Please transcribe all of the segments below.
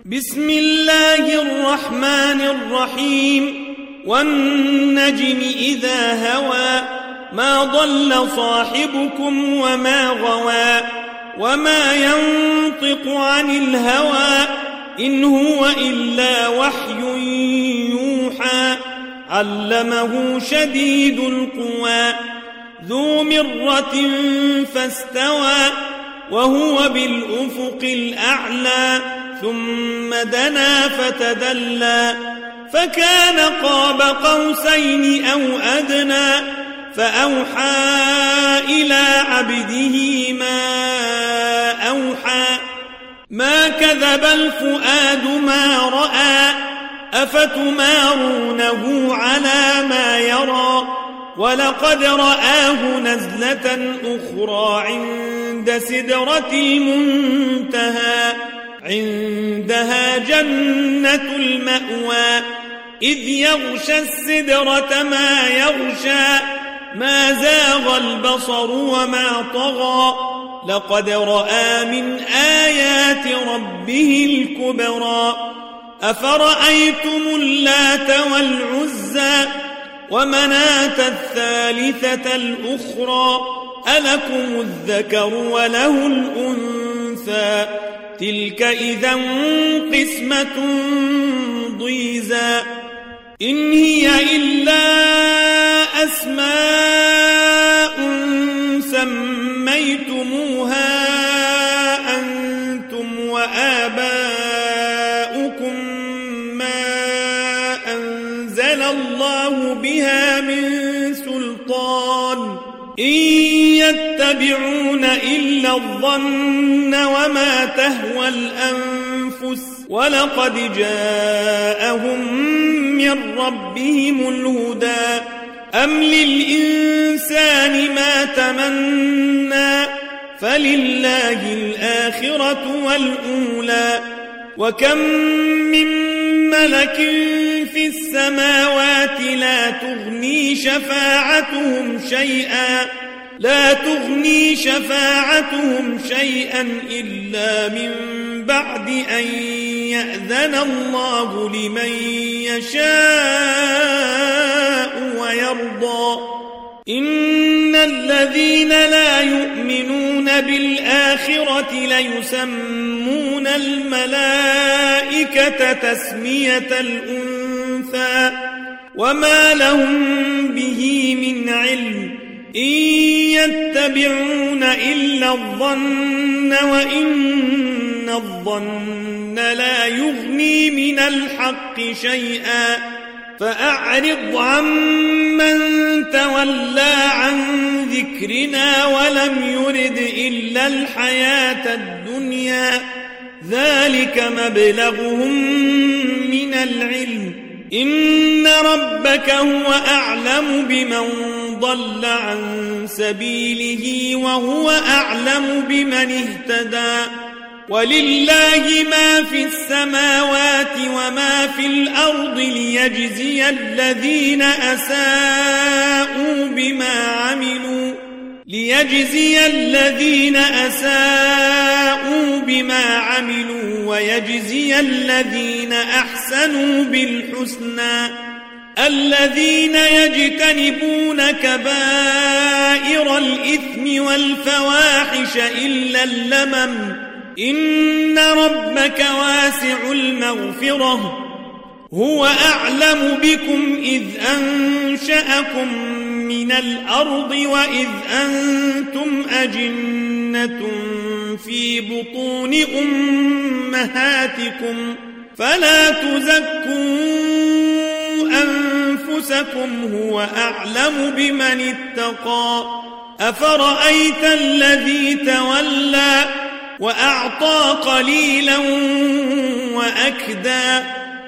بسم الله الرحمن الرحيم والنجم إذا هوى ما ضل صاحبكم وما غوى وما ينطق عن الهوى إن هو إلا وحي يوحى علمه شديد القوى ذو مرة فاستوى وهو بالأفق الأعلى ثم دنا فتدلى فكان قاب قوسين أو أدنى فأوحى إلى عبده ما أوحى ما كذب الفؤاد ما رأى أفتمارونه على ما يرى ولقد رآه نزلة أخرى عند سدرة المنتهى عندها جنة المأوى إذ يغشى السدرة ما يغشى ما زاغ البصر وما طغى لقد رأى من آيات ربه الكبرى أفرأيتم اللات والعزى ومناة الثالثة الأخرى ألكم الذكر وله الأنثى تلك إذا قسمة ضيزى إن هي إلا أسماء سميتموها أنتم وآباؤكم ما أنزل الله بها من سلطان إن يتبعون إلا الظن وما تهوى الأنفس ولقد جاءهم من ربهم الهدى أم للإنسان ما تمنى فلله الآخرة والأولى وكم من ملك في السماوات لا تغني شفاعتهم شيئا إلا من بعد أن يأذن الله لمن يشاء ويرضى إن الذين لا يؤمنون بالآخرة ليسمون الملائكة تسمية الأنثى وما لهم به من علم إن يتبعون إلا الظن وإن الظن لا يغني من الحق شيئا فأعرض عمن تولى عن ذكرنا ولم يرد إلا الحياة الدنيا ذلك مبلغهم من العلم إن ربك هو أعلم بمن ضل عن سبيله وهو أعلم بمن اهتدى ولله ما في السماوات وما في الأرض ليجزي الذين أساءوا بما عملوا ويجزي الذين أحسنوا بالحسنى الذين يجتنبون كبائر الإثم والفواحش إلا اللمم إن ربك واسع المغفرة هو أعلم بكم إذ أنشأكم من الأرض وإذ أنتم أجنة في بطون أمهاتكم فلا تزكوا أنفسكم هو أعلم بمن اتقى أفرأيت الذي تولى وأعطى قليلا وأكدى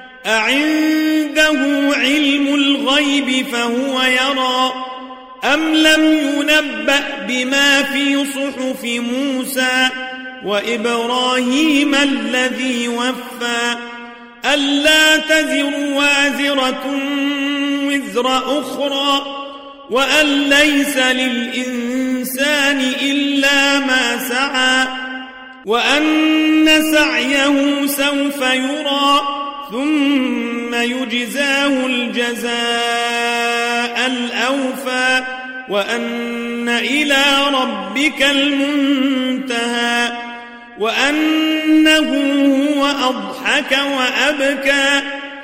أعنده علم الغيب فهو يرى أم لم ينبأ بما في صحف موسى وإبراهيم الذي وفى ألا تزر وازرة وزر أخرى وأن ليس للإنسان إلا ما سعى وأن سعيه سوف يرى ثم يجزاه الجزاء الأوفى وأن إلى ربك المنتهى وأنه هو أضحك وأبكى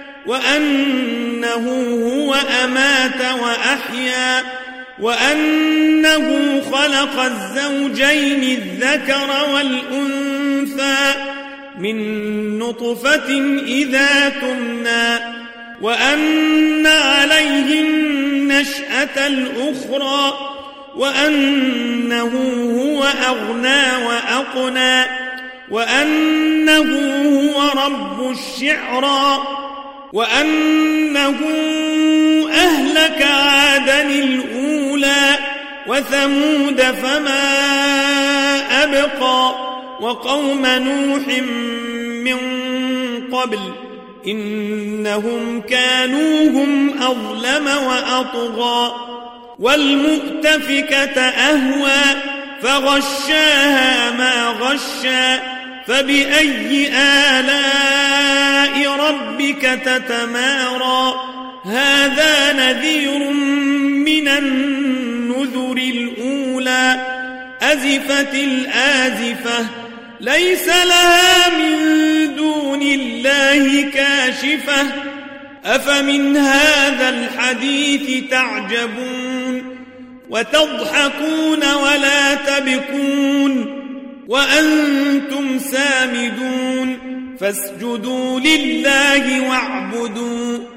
وأنه هو أمات وأحيا وأنه خلق الزوجين الذكر والأنثى من نطفة إذا تمنى وأن عليه النشأة الأخرى وأنه هو أغنى وأقنى وأنه هو رب الشعرى وأنه أهلك عادا الأولى وثمود فما أبقى وقوم نوح من قبل إنهم كانوا هم أظلم وأطغى والمؤتفكة أهوى فغشاها ما غشى فبأي آلاء ربك تتمارى هذا نذير من النذر الأولى أزفت الآزفة ليس لها من دون الله كاشفة أفمن هذا الحديث تعجبون وتضحكون ولا تبكون وأنتم سامدون فاسجدوا لله واعبدوا